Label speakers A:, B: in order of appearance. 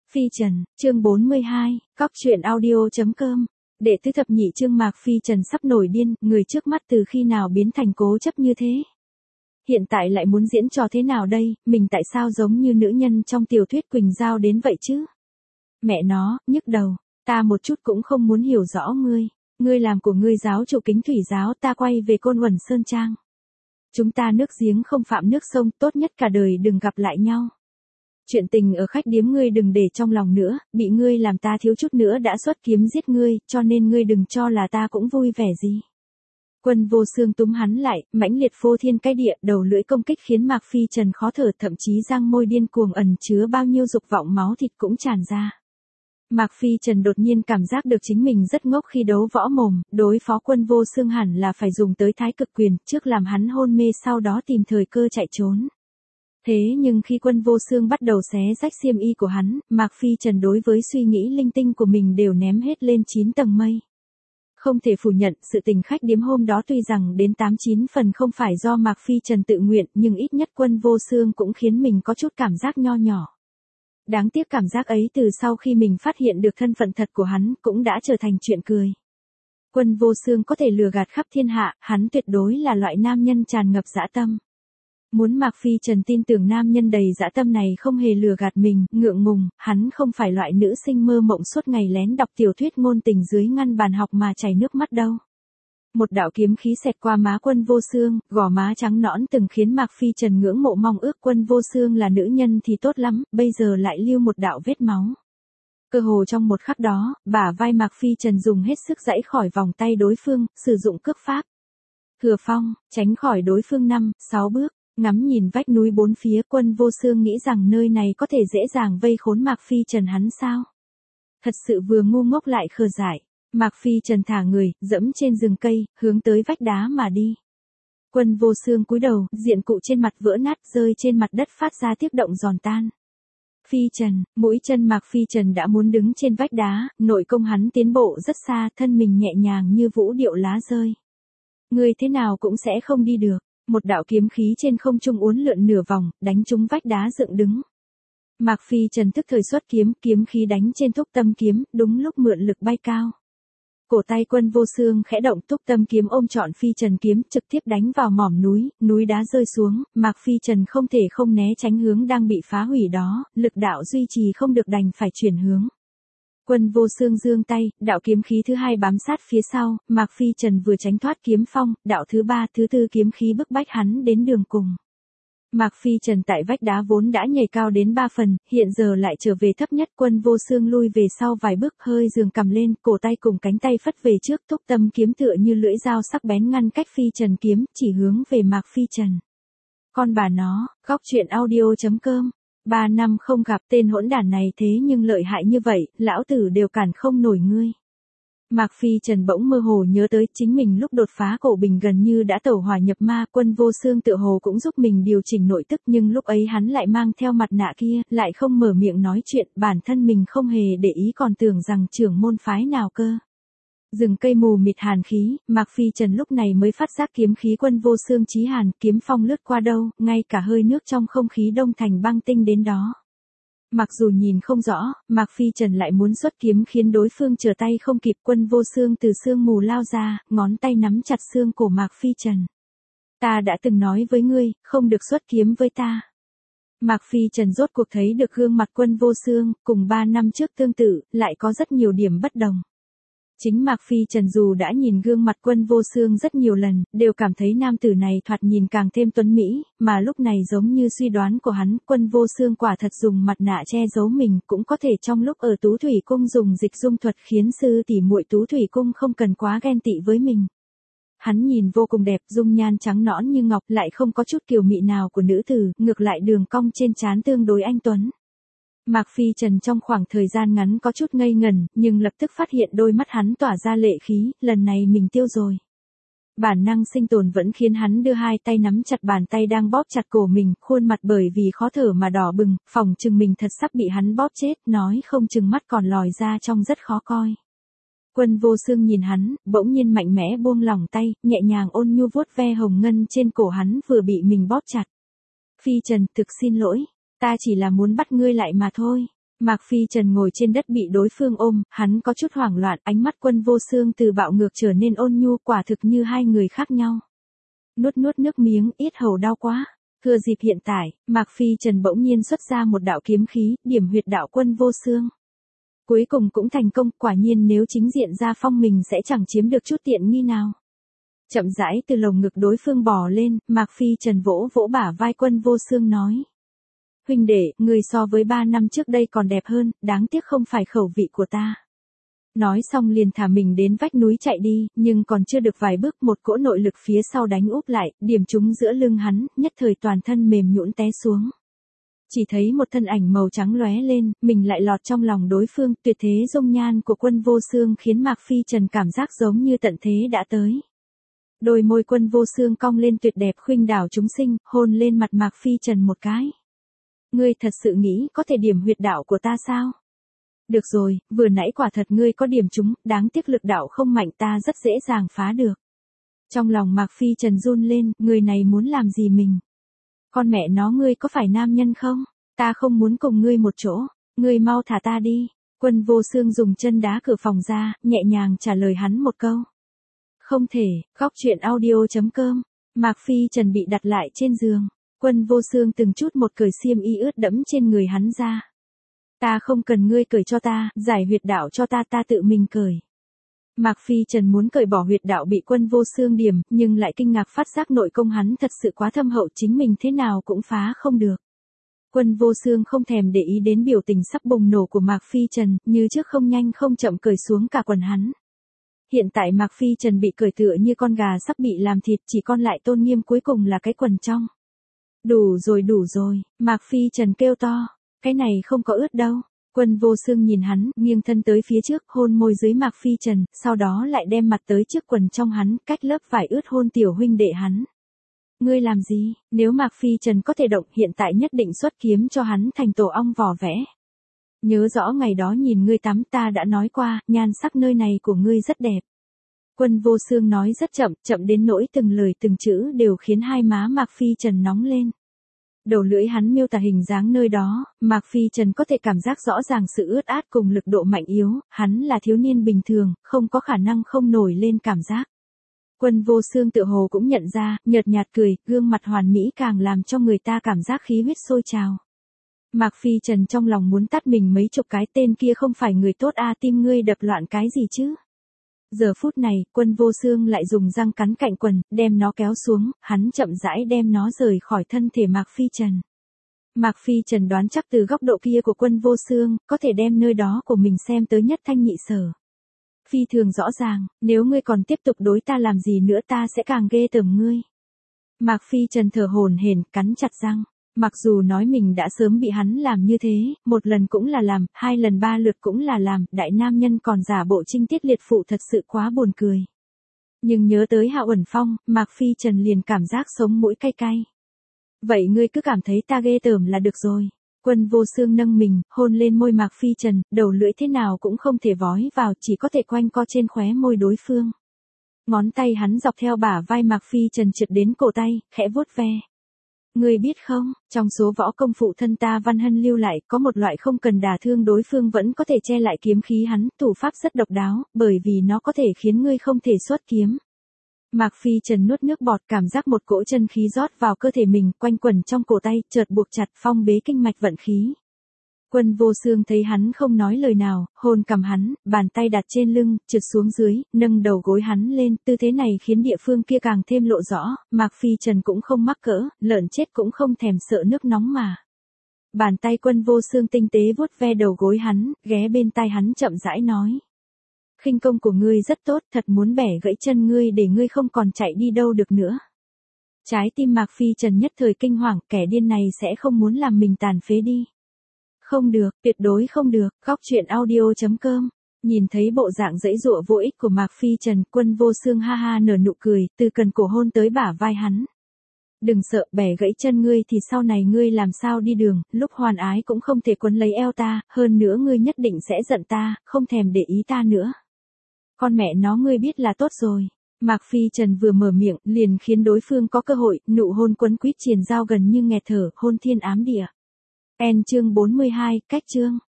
A: Phi Trần, chương 42, cóc truyện audio.com. Đệ tứ thập nhị chương Mạc Phi Trần sắp nổi điên, người trước mắt từ khi nào biến thành cố chấp như thế? Hiện tại lại muốn diễn trò thế nào đây, mình tại sao giống như nữ nhân trong tiểu thuyết Quỳnh Giao đến vậy chứ? Mẹ nó, nhức đầu, ta một chút cũng không muốn hiểu rõ ngươi làm của ngươi giáo chủ Kính Thủy giáo, ta quay về Côn Uẩn Sơn Trang. Chúng ta nước giếng không phạm nước sông, tốt nhất cả đời đừng gặp lại nhau. Chuyện tình ở khách điếm ngươi đừng để trong lòng nữa, bị ngươi làm ta thiếu chút nữa đã xuất kiếm giết ngươi, cho nên ngươi đừng cho là ta cũng vui vẻ gì. Quân Vô Xương túm hắn lại, mãnh liệt phô thiên cái địa, đầu lưỡi công kích khiến Mạc Phi Trần khó thở, thậm chí răng môi điên cuồng ẩn chứa bao nhiêu dục vọng máu thịt cũng tràn ra. Mạc Phi Trần đột nhiên cảm giác được chính mình rất ngốc khi đấu võ mồm, đối phó Quân Vô Xương hẳn là phải dùng tới thái cực quyền, trước làm hắn hôn mê sau đó tìm thời cơ chạy trốn. Thế nhưng khi Quân Vô Xương bắt đầu xé rách xiêm y của hắn, Mạc Phi Trần đối với suy nghĩ linh tinh của mình đều ném hết lên 9 tầng mây. Không thể phủ nhận, sự tình khách điếm hôm đó tuy rằng đến 89 phần không phải do Mạc Phi Trần tự nguyện, nhưng ít nhất Quân Vô Xương cũng khiến mình có chút cảm giác nho nhỏ. Đáng tiếc cảm giác ấy từ sau khi mình phát hiện được thân phận thật của hắn, cũng đã trở thành chuyện cười. Quân Vô Xương có thể lừa gạt khắp thiên hạ, hắn tuyệt đối là loại nam nhân tràn ngập dã tâm. Muốn Mạc Phi Trần tin tưởng nam nhân đầy dã tâm này không hề lừa gạt mình, ngượng ngùng, hắn không phải loại nữ sinh mơ mộng suốt ngày lén đọc tiểu thuyết ngôn tình dưới ngăn bàn học mà chảy nước mắt đâu. Một đạo kiếm khí xẹt qua má Quân Vô Xương, gò má trắng nõn từng khiến Mạc Phi Trần ngưỡng mộ mong ước Quân Vô Xương là nữ nhân thì tốt lắm, bây giờ lại lưu một đạo vết máu. Cơ hồ trong một khắc đó, bả vai Mạc Phi Trần dùng hết sức giãy khỏi vòng tay đối phương, sử dụng cước pháp. Thừa phong, tránh khỏi đối phương 5-6 bước. Ngắm nhìn vách núi bốn phía, Quân Vô Xương nghĩ rằng nơi này có thể dễ dàng vây khốn Mạc Phi Trần hắn sao? Thật sự vừa ngu ngốc lại khờ dại. Mạc Phi Trần thả người, dẫm trên rừng cây, hướng tới vách đá mà đi. Quân Vô Xương cúi đầu, diện cụ trên mặt vỡ nát rơi trên mặt đất phát ra tiếng động giòn tan. Phi Trần, mũi chân Mạc Phi Trần đã muốn đứng trên vách đá, nội công hắn tiến bộ rất xa, thân mình nhẹ nhàng như vũ điệu lá rơi. Người thế nào cũng sẽ không đi được. Một đạo kiếm khí trên không trung uốn lượn nửa vòng, đánh trúng vách đá dựng đứng. Mạc Phi Trần tức thời xuất kiếm, kiếm khí đánh trên Túc Tâm kiếm, đúng lúc mượn lực bay cao. Cổ tay Quân Vô Xương khẽ động, Túc Tâm kiếm ôm trọn Phi Trần kiếm, trực tiếp đánh vào mỏm núi, núi đá rơi xuống, Mạc Phi Trần không thể không né tránh hướng đang bị phá hủy đó, lực đạo duy trì không được đành phải chuyển hướng. Quân Vô Xương giương tay, đạo kiếm khí thứ hai bám sát phía sau, Mạc Phi Trần vừa tránh thoát kiếm phong, đạo thứ ba, thứ tư kiếm khí bức bách hắn đến đường cùng. Mạc Phi Trần tại vách đá vốn đã nhảy cao đến 3 phần, hiện giờ lại trở về thấp nhất. Quân Vô Xương lui về sau vài bước, hơi giường cầm lên, cổ tay cùng cánh tay phất về trước, Túc Tâm kiếm tựa như lưỡi dao sắc bén ngăn cách Phi Trần kiếm, chỉ hướng về Mạc Phi Trần. Con bà nó, cóc truyện audio.com. 3 năm không gặp, tên hỗn đản này thế nhưng lợi hại như vậy, lão tử đều cản không nổi ngươi. Mạc Phi Trần bỗng mơ hồ nhớ tới chính mình lúc đột phá cổ bình gần như đã tẩu hỏa nhập ma, Quân Vô Xương tựa hồ cũng giúp mình điều chỉnh nội tức, nhưng lúc ấy hắn lại mang theo mặt nạ kia, lại không mở miệng nói chuyện, bản thân mình không hề để ý còn tưởng rằng trưởng môn phái nào cơ. Rừng cây mù mịt hàn khí, Mạc Phi Trần lúc này mới phát giác kiếm khí Quân Vô Xương chí hàn, kiếm phong lướt qua đâu, ngay cả hơi nước trong không khí đông thành băng tinh đến đó. Mặc dù nhìn không rõ, Mạc Phi Trần lại muốn xuất kiếm khiến đối phương trở tay không kịp. Quân Vô Xương từ sương mù lao ra, ngón tay nắm chặt xương cổ Mạc Phi Trần. Ta đã từng nói với ngươi, không được xuất kiếm với ta. Mạc Phi Trần rốt cuộc thấy được gương mặt Quân Vô Xương, cùng 3 năm trước tương tự, lại có rất nhiều điểm bất đồng. Chính Mạc Phi Trần dù đã nhìn gương mặt Quân Vô Xương rất nhiều lần, đều cảm thấy nam tử này thoạt nhìn càng thêm tuấn mỹ, mà lúc này giống như suy đoán của hắn, Quân Vô Xương quả thật dùng mặt nạ che giấu mình, cũng có thể trong lúc ở Tú Thủy Cung dùng dịch dung thuật khiến sư tỷ muội Tú Thủy Cung không cần quá ghen tị với mình. Hắn nhìn vô cùng đẹp, dung nhan trắng nõn như ngọc, lại không có chút kiều mị nào của nữ tử, ngược lại đường cong trên trán tương đối anh tuấn. Mạc Phi Trần trong khoảng thời gian ngắn có chút ngây ngẩn, nhưng lập tức phát hiện đôi mắt hắn tỏa ra lệ khí, lần này mình tiêu rồi. Bản năng sinh tồn vẫn khiến hắn đưa hai tay nắm chặt bàn tay đang bóp chặt cổ mình, khuôn mặt bởi vì khó thở mà đỏ bừng, phỏng chừng mình thật sắp bị hắn bóp chết, nói không chừng mắt còn lòi ra trông rất khó coi. Quân Vô Xương nhìn hắn, bỗng nhiên mạnh mẽ buông lỏng tay, nhẹ nhàng ôn nhu vuốt ve hồng ngân trên cổ hắn vừa bị mình bóp chặt. Phi Trần, thực xin lỗi. Ta chỉ là muốn bắt ngươi lại mà thôi. Mạc Phi Trần ngồi trên đất bị đối phương ôm, hắn có chút hoảng loạn, ánh mắt Quân Vô Xương từ bạo ngược trở nên ôn nhu, quả thực như hai người khác nhau. Nuốt nước miếng, yết hầu đau quá. Thừa dịp hiện tại, Mạc Phi Trần bỗng nhiên xuất ra một đạo kiếm khí, điểm huyệt đạo Quân Vô Xương. Cuối cùng cũng thành công, quả nhiên nếu chính diện ra phong mình sẽ chẳng chiếm được chút tiện nghi nào. Chậm rãi từ lồng ngực đối phương bò lên, Mạc Phi Trần vỗ vỗ bả vai Quân Vô Xương nói. Huynh đệ, người so với 3 năm trước đây còn đẹp hơn, đáng tiếc không phải khẩu vị của ta. Nói xong liền thả mình đến vách núi chạy đi, nhưng còn chưa được vài bước một cỗ nội lực phía sau đánh úp lại, điểm trúng giữa lưng hắn, nhất thời toàn thân mềm nhũn té xuống. Chỉ thấy một thân ảnh màu trắng lóe lên, mình lại lọt trong lòng đối phương, tuyệt thế dung nhan của Quân Vô Xương khiến Mạc Phi Trần cảm giác giống như tận thế đã tới. Đôi môi Quân Vô Xương cong lên tuyệt đẹp khuynh đảo chúng sinh, hôn lên mặt Mạc Phi Trần một cái. Ngươi thật sự nghĩ có thể điểm huyệt đạo của ta sao? Được rồi, vừa nãy quả thật ngươi có điểm trúng, đáng tiếc lực đạo không mạnh ta rất dễ dàng phá được. Trong lòng Mạc Phi Trần run lên, người này muốn làm gì mình? Con mẹ nó ngươi có phải nam nhân không? Ta không muốn cùng ngươi một chỗ, ngươi mau thả ta đi. Quân Vô Xương dùng chân đá cửa phòng ra, nhẹ nhàng trả lời hắn một câu. Không thể, góc chuyện audio.com. Mạc Phi Trần bị đặt lại trên giường. Quân Vô Xương từng chút một cởi xiêm y ướt đẫm trên người hắn ra. Ta không cần ngươi cởi cho ta, giải huyệt đạo cho ta, ta tự mình cởi. Mạc Phi Trần muốn cởi bỏ huyệt đạo bị Quân Vô Xương điểm, nhưng lại kinh ngạc phát giác nội công hắn thật sự quá thâm hậu, chính mình thế nào cũng phá không được. Quân Vô Xương không thèm để ý đến biểu tình sắp bùng nổ của Mạc Phi Trần, như trước không nhanh không chậm cởi xuống cả quần hắn. Hiện tại Mạc Phi Trần bị cởi tựa như con gà sắp bị làm thịt, chỉ còn lại tôn nghiêm cuối cùng là cái quần trong. Đủ rồi, Mạc Phi Trần kêu to, cái này không có ướt đâu. Quân Vô Xương nhìn hắn, nghiêng thân tới phía trước, hôn môi dưới Mạc Phi Trần, sau đó lại đem mặt tới trước quần trong hắn, cách lớp vải ướt hôn tiểu huynh đệ hắn. Ngươi làm gì, nếu Mạc Phi Trần có thể động hiện tại nhất định xuất kiếm cho hắn thành tổ ong vò vẽ. Nhớ rõ ngày đó nhìn ngươi tắm ta đã nói qua, nhan sắc nơi này của ngươi rất đẹp. Quân Vô Xương nói rất chậm đến nỗi từng lời từng chữ đều khiến hai má Mạc Phi Trần nóng lên. Đầu lưỡi hắn miêu tả hình dáng nơi đó, Mạc Phi Trần có thể cảm giác rõ ràng sự ướt át cùng lực độ mạnh yếu, hắn là thiếu niên bình thường, không có khả năng không nổi lên cảm giác. Quân Vô Xương tự hồ cũng nhận ra, nhợt nhạt cười, gương mặt hoàn mỹ càng làm cho người ta cảm giác khí huyết sôi trào. Mạc Phi Trần trong lòng muốn tát mình mấy chục cái, tên kia không phải người tốt a, tim ngươi đập loạn cái gì chứ? Giờ phút này, Quân Vô Xương lại dùng răng cắn cạnh quần, đem nó kéo xuống, hắn chậm rãi đem nó rời khỏi thân thể Mạc Phi Trần. Mạc Phi Trần đoán chắc từ góc độ kia của Quân Vô Xương, có thể đem nơi đó của mình xem tới nhất thanh nhị sở. Phi thường rõ ràng, nếu ngươi còn tiếp tục đối ta làm gì nữa ta sẽ càng ghê tởm ngươi. Mạc Phi Trần thở hổn hển, cắn chặt răng. Mặc dù nói mình đã sớm bị hắn làm như thế, một lần cũng là làm, hai lần ba lượt cũng là làm, đại nam nhân còn giả bộ trinh tiết liệt phụ thật sự quá buồn cười. Nhưng nhớ tới Hạ Uẩn Phong, Mạc Phi Trần liền cảm giác sống mũi cay cay. Vậy ngươi cứ cảm thấy ta ghê tởm là được rồi. Quân Vô Xương nâng mình, hôn lên môi Mạc Phi Trần, đầu lưỡi thế nào cũng không thể vói vào, chỉ có thể quanh co trên khóe môi đối phương. Ngón tay hắn dọc theo bả vai Mạc Phi Trần trượt đến cổ tay, khẽ vuốt ve. Ngươi biết không, trong số võ công phụ thân ta Văn Hân lưu lại, có một loại không cần đả thương đối phương vẫn có thể che lại kiếm khí hắn, thủ pháp rất độc đáo, bởi vì nó có thể khiến ngươi không thể xuất kiếm. Mạc Phi Trần nuốt nước bọt, cảm giác một cỗ chân khí rót vào cơ thể mình, quanh quẩn trong cổ tay, chợt buộc chặt phong bế kinh mạch vận khí. Quân Vô Xương thấy hắn không nói lời nào, hôn cằm hắn, bàn tay đặt trên lưng, trượt xuống dưới, nâng đầu gối hắn lên, tư thế này khiến địa phương kia càng thêm lộ rõ, Mạc Phi Trần cũng không mắc cỡ, lợn chết cũng không thèm sợ nước nóng mà. Bàn tay Quân Vô Xương tinh tế vuốt ve đầu gối hắn, ghé bên tai hắn chậm rãi nói. Khinh công của ngươi rất tốt, thật muốn bẻ gãy chân ngươi để ngươi không còn chạy đi đâu được nữa. Trái tim Mạc Phi Trần nhất thời kinh hoàng, kẻ điên này sẽ không muốn làm mình tàn phế đi. Không được, tuyệt đối không được, góc chuyện audio.com. Nhìn thấy bộ dạng dãy dụa vô ích của Mạc Phi Trần, Quân Vô Xương ha ha nở nụ cười, từ cần cổ hôn tới bả vai hắn. Đừng sợ, bẻ gãy chân ngươi thì sau này ngươi làm sao đi đường, lúc hoan ái cũng không thể quấn lấy eo ta, hơn nữa ngươi nhất định sẽ giận ta, không thèm để ý ta nữa. Con mẹ nó ngươi biết là tốt rồi. Mạc Phi Trần vừa mở miệng, liền khiến đối phương có cơ hội, nụ hôn quấn quýt triền dao gần như nghẹt thở, hôn thiên ám địa. Chương 42, cách chương.